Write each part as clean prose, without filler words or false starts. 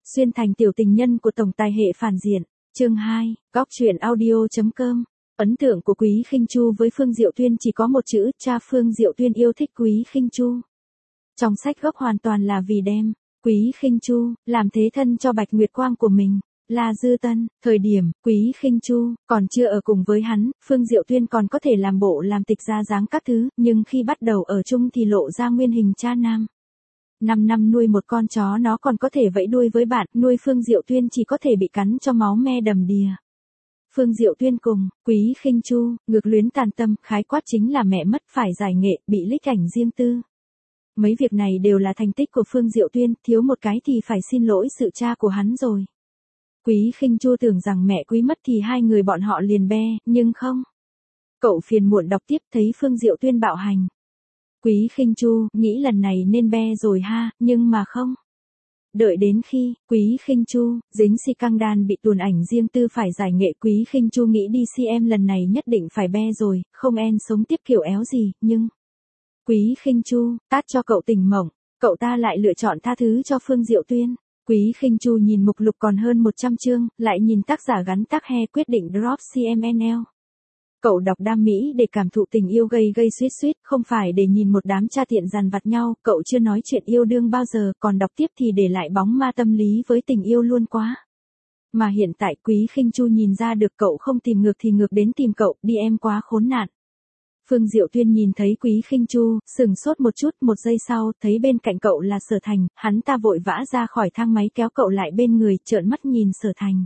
xuyên thành tiểu tình nhân của tổng tài hệ phản diện. Chương 2, góc truyện audio.com. Ấn tượng của Quý Khinh Chu với Phương Diệu Tuyên chỉ có một chữ, cha Phương Diệu Tuyên yêu thích Quý Khinh Chu. Trong sách gốc hoàn toàn là vì đem Quý Khinh Chu làm thế thân cho Bạch Nguyệt Quang của mình. La Dư Tân, thời điểm Quý Khinh Chu còn chưa ở cùng với hắn, Phương Diệu Tuyên còn có thể làm bộ làm tịch ra dáng các thứ, nhưng khi bắt đầu ở chung thì lộ ra nguyên hình cha nam. 5 năm nuôi một con chó nó còn có thể vẫy đuôi với bạn, nuôi Phương Diệu Tuyên chỉ có thể bị cắn cho máu me đầm đìa. Phương Diệu Tuyên cùng Quý Khinh Chu ngược luyến tàn tâm, khái quát chính là mẹ mất phải giải nghệ, bị lích ảnh riêng tư. Mấy việc này đều là thành tích của Phương Diệu Tuyên, thiếu một cái thì phải xin lỗi sự cha của hắn rồi. Quý Khinh Chu tưởng rằng mẹ Quý mất thì hai người bọn họ liền be, nhưng không. Cậu phiền muộn đọc tiếp thấy Phương Diệu Tuyên bạo hành. Quý Khinh Chu nghĩ lần này nên be rồi ha, nhưng mà không. Đợi đến khi Quý Khinh Chu dính scandal bị tuồn ảnh riêng tư phải giải nghệ, Quý Khinh Chu nghĩ đi CM lần này nhất định phải be rồi, không sống tiếp kiểu éo gì, nhưng Quý Khinh Chu tát cho cậu tỉnh mộng, cậu ta lại lựa chọn tha thứ cho Phương Diệu Tuyên. Quý Khinh Chu nhìn mục lục còn hơn 100 chương, lại nhìn tác giả gắn tag he quyết định drop CMNL. Cậu đọc đam mỹ để cảm thụ tình yêu gây suýt, không phải để nhìn một đám cha tiện dằn vặt nhau, cậu chưa nói chuyện yêu đương bao giờ, còn đọc tiếp thì để lại bóng ma tâm lý với tình yêu luôn quá. Mà hiện tại Quý Khinh Chu nhìn ra được cậu không tìm ngược thì ngược đến tìm cậu, đi em quá khốn nạn. Phương Diệu Tuyên nhìn thấy Quý Khinh Chu, sừng sốt một chút, một giây sau, thấy bên cạnh cậu là Sở Thành, hắn ta vội vã ra khỏi thang máy kéo cậu lại bên người, trợn mắt nhìn Sở Thành.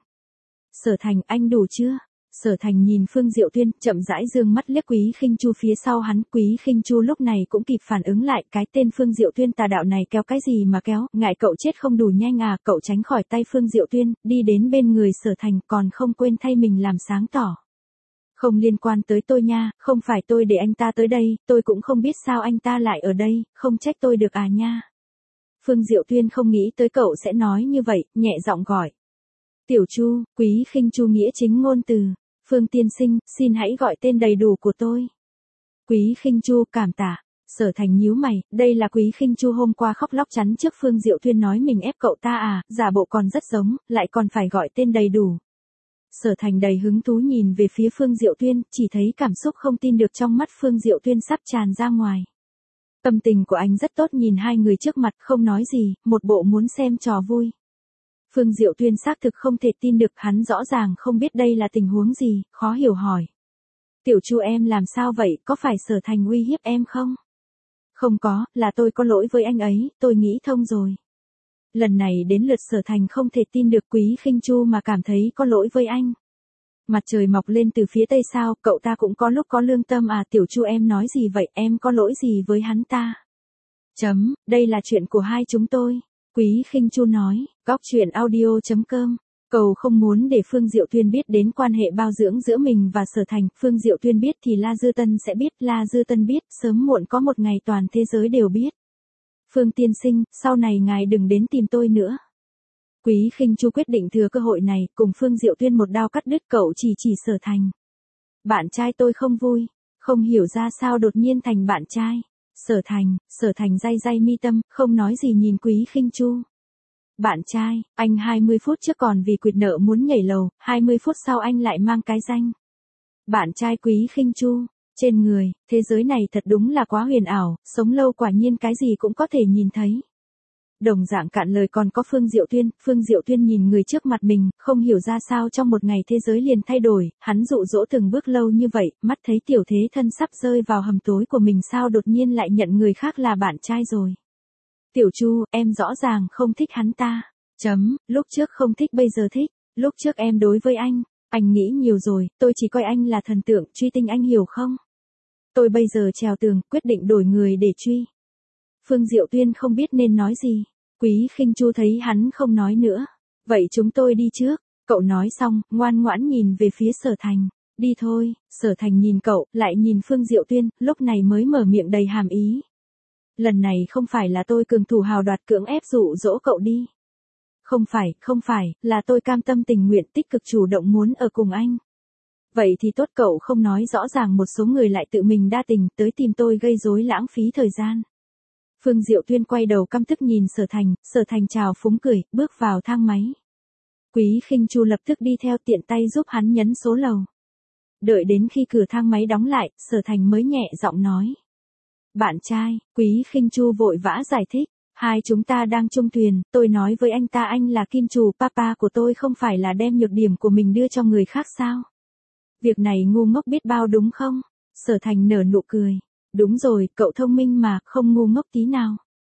Sở Thành, anh đủ chưa? Sở Thành nhìn Phương Diệu Tuyên, chậm rãi dương mắt liếc Quý Khinh Chu phía sau hắn, Quý Khinh Chu lúc này cũng kịp phản ứng lại, cái tên Phương Diệu Tuyên tà đạo này kéo cái gì mà kéo, ngại cậu chết không đủ nhanh à, cậu tránh khỏi tay Phương Diệu Tuyên, đi đến bên người Sở Thành, còn không quên thay mình làm sáng tỏ. Không liên quan tới tôi nha, không phải tôi để anh ta tới đây, tôi cũng không biết sao anh ta lại ở đây, không trách tôi được à nha. Phương Diệu Tuyên không nghĩ tới cậu sẽ nói như vậy, nhẹ giọng gọi. Tiểu Chu, Quý Khinh Chu nghĩa chính ngôn từ. Phương tiên sinh, xin hãy gọi tên đầy đủ của tôi. Quý Khinh Chu, cảm tạ. Sở Thành nhíu mày, đây là Quý Khinh Chu hôm qua khóc lóc chắn trước Phương Diệu Tuyên nói mình ép cậu ta à, giả bộ còn rất giống, lại còn phải gọi tên đầy đủ. Sở Thành đầy hứng thú nhìn về phía Phương Diệu Tuyên, chỉ thấy cảm xúc không tin được trong mắt Phương Diệu Tuyên sắp tràn ra ngoài. Tâm tình của anh rất tốt nhìn hai người trước mặt không nói gì, một bộ muốn xem trò vui. Phương Diệu Tuyên xác thực không thể tin được, hắn rõ ràng không biết đây là tình huống gì, khó hiểu hỏi. Tiểu Chu em làm sao vậy, có phải Sở Thành uy hiếp em không? Không có, là tôi có lỗi với anh ấy, tôi nghĩ thông rồi. Lần này đến lượt Sở Thành không thể tin được Quý Khinh Chu mà cảm thấy có lỗi với anh. Mặt trời mọc lên từ phía tây sao, cậu ta cũng có lúc có lương tâm à, Tiểu Chu em nói gì vậy, em có lỗi gì với hắn ta? Đây là chuyện của hai chúng tôi. Quý Khinh Chu nói, góc truyện audio.com. Cậu không muốn để Phương Diệu Tuyên biết đến quan hệ bao dưỡng giữa mình và Sở Thành, Phương Diệu Tuyên biết thì La Dư Tân sẽ biết, La Dư Tân biết, sớm muộn có một ngày toàn thế giới đều biết. Phương tiên sinh, sau này ngài đừng đến tìm tôi nữa. Quý Khinh Chu quyết định thừa cơ hội này, cùng Phương Diệu Tuyên một đao cắt đứt, cậu chỉ Sở Thành. Bạn trai tôi không vui, không hiểu ra sao đột nhiên thành bạn trai. Sở Thành day mi tâm, không nói gì nhìn Quý Khinh Chu. Bạn trai, anh 20 phút trước còn vì quỵt nợ muốn nhảy lầu, 20 phút sau anh lại mang cái danh. Bạn trai Quý Khinh Chu, trên người, thế giới này thật đúng là quá huyền ảo, sống lâu quả nhiên cái gì cũng có thể nhìn thấy. Đồng dạng cạn lời còn có Phương Diệu Tuyên nhìn người trước mặt mình, không hiểu ra sao trong một ngày thế giới liền thay đổi, hắn dụ dỗ từng bước lâu như vậy, mắt thấy tiểu thế thân sắp rơi vào hầm tối của mình sao đột nhiên lại nhận người khác là bạn trai rồi. Tiểu Chu, em rõ ràng không thích hắn ta. Lúc trước không thích bây giờ thích, lúc trước em đối với anh nghĩ nhiều rồi, tôi chỉ coi anh là thần tượng, truy tinh anh hiểu không? Tôi bây giờ trèo tường, quyết định đổi người để truy. Phương Diệu Tuyên không biết nên nói gì. Quý Khinh Chu thấy hắn không nói nữa. Vậy chúng tôi đi trước. Cậu nói xong, ngoan ngoãn nhìn về phía Sở Thành. Đi thôi. Sở Thành nhìn cậu, lại nhìn Phương Diệu Tuyên, lúc này mới mở miệng đầy hàm ý. Lần này không phải là tôi cường thủ hào đoạt cưỡng ép dụ dỗ cậu đi. Không phải, là tôi cam tâm tình nguyện tích cực chủ động muốn ở cùng anh. Vậy thì tốt, cậu không nói rõ ràng một số người lại tự mình đa tình tới tìm tôi gây rối lãng phí thời gian. Phương Diệu Tuyên quay đầu căm tức nhìn Sở Thành chào phúng cười, bước vào thang máy. Quý Khinh Chu lập tức đi theo tiện tay giúp hắn nhấn số lầu. Đợi đến khi cửa thang máy đóng lại, Sở Thành mới nhẹ giọng nói. Bạn trai, Quý Khinh Chu vội vã giải thích. Hai chúng ta đang chung thuyền, tôi nói với anh ta anh là kim chủ papa của tôi không phải là đem nhược điểm của mình đưa cho người khác sao? Việc này ngu ngốc biết bao đúng không? Sở Thành nở nụ cười. Đúng rồi, cậu thông minh mà, không ngu ngốc tí nào.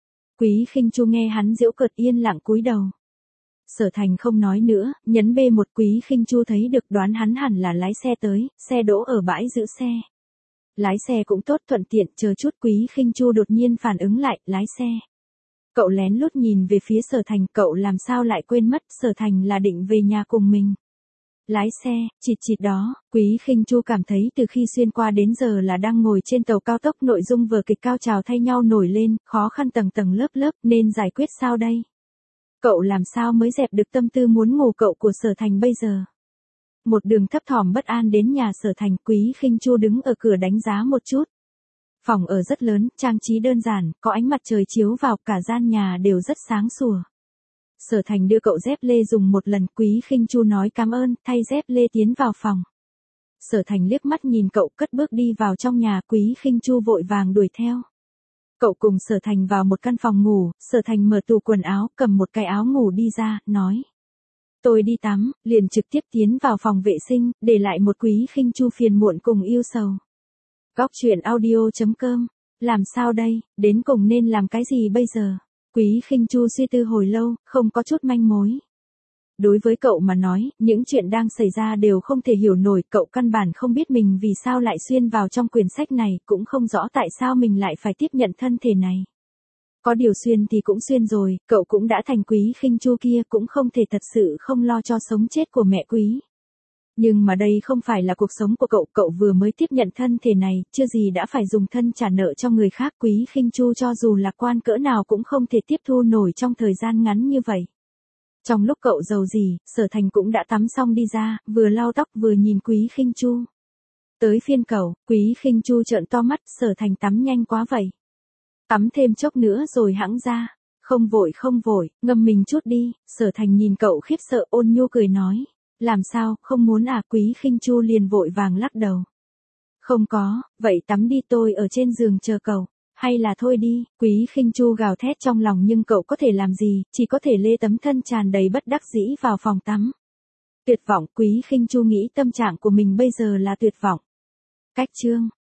Quý Khinh Chu nghe hắn giễu cợt yên lặng cúi đầu. Sở Thành không nói nữa, nhấn B1. Quý Khinh Chu thấy được đoán hắn hẳn là lái xe tới, xe đỗ ở bãi giữ xe. Lái xe cũng tốt thuận tiện, chờ chút. Quý Khinh Chu đột nhiên phản ứng lại, lái xe. Cậu lén lút nhìn về phía Sở Thành, cậu làm sao lại quên mất Sở Thành là định về nhà cùng mình. Lái xe, chịt đó, Quý Khinh Chu cảm thấy từ khi xuyên qua đến giờ là đang ngồi trên tàu cao tốc, nội dung vở kịch cao trào thay nhau nổi lên, khó khăn tầng tầng lớp, nên giải quyết sao đây? Cậu làm sao mới dẹp được tâm tư muốn ngủ cậu của Sở Thành bây giờ? Một đường thấp thỏm bất an đến nhà Sở Thành, Quý Khinh Chu đứng ở cửa đánh giá một chút. Phòng ở rất lớn, trang trí đơn giản, có ánh mặt trời chiếu vào, cả gian nhà đều rất sáng sủa. Sở Thành đưa cậu dép lê dùng một lần, Quý Khinh Chu nói cảm ơn, thay dép lê tiến vào phòng. Sở Thành liếc mắt nhìn cậu cất bước đi vào trong nhà, Quý Khinh Chu vội vàng đuổi theo. Cậu cùng Sở Thành vào một căn phòng ngủ, Sở Thành mở tủ quần áo, cầm một cái áo ngủ đi ra, nói. Tôi đi tắm, liền trực tiếp tiến vào phòng vệ sinh, để lại một Quý Khinh Chu phiền muộn cùng yêu sầu. Góc truyện audio.com. Làm sao đây, đến cùng nên làm cái gì bây giờ? Quý Khinh Chu suy tư hồi lâu, không có chút manh mối. Đối với cậu mà nói, những chuyện đang xảy ra đều không thể hiểu nổi, cậu căn bản không biết mình vì sao lại xuyên vào trong quyển sách này, cũng không rõ tại sao mình lại phải tiếp nhận thân thể này. Có điều xuyên thì cũng xuyên rồi, cậu cũng đã thành Quý Khinh Chu kia, cũng không thể thật sự không lo cho sống chết của mẹ Quý. Nhưng mà đây không phải là cuộc sống của cậu vừa mới tiếp nhận thân thể này, chưa gì đã phải dùng thân trả nợ cho người khác. Quý Khinh Chu cho dù lạc quan cỡ nào cũng không thể tiếp thu nổi trong thời gian ngắn như vậy. Trong lúc cậu giàu gì, Sở Thành cũng đã tắm xong đi ra, vừa lau tóc vừa nhìn Quý Khinh Chu. Tới phiên cậu, Quý Khinh Chu trợn to mắt, Sở Thành tắm nhanh quá vậy. Tắm thêm chốc nữa rồi hẵng ra. Không vội, ngâm mình chút đi. Sở Thành nhìn cậu khiếp sợ, ôn nhu cười nói. Làm sao, không muốn à? Quý Khinh Chu liền vội vàng lắc đầu. Không có, vậy tắm đi, tôi ở trên giường chờ cậu. Hay là thôi đi. Quý Khinh Chu gào thét trong lòng nhưng cậu có thể làm gì, chỉ có thể lê tấm thân tràn đầy bất đắc dĩ vào phòng tắm. Tuyệt vọng, Quý Khinh Chu nghĩ tâm trạng của mình bây giờ là tuyệt vọng. Cách chương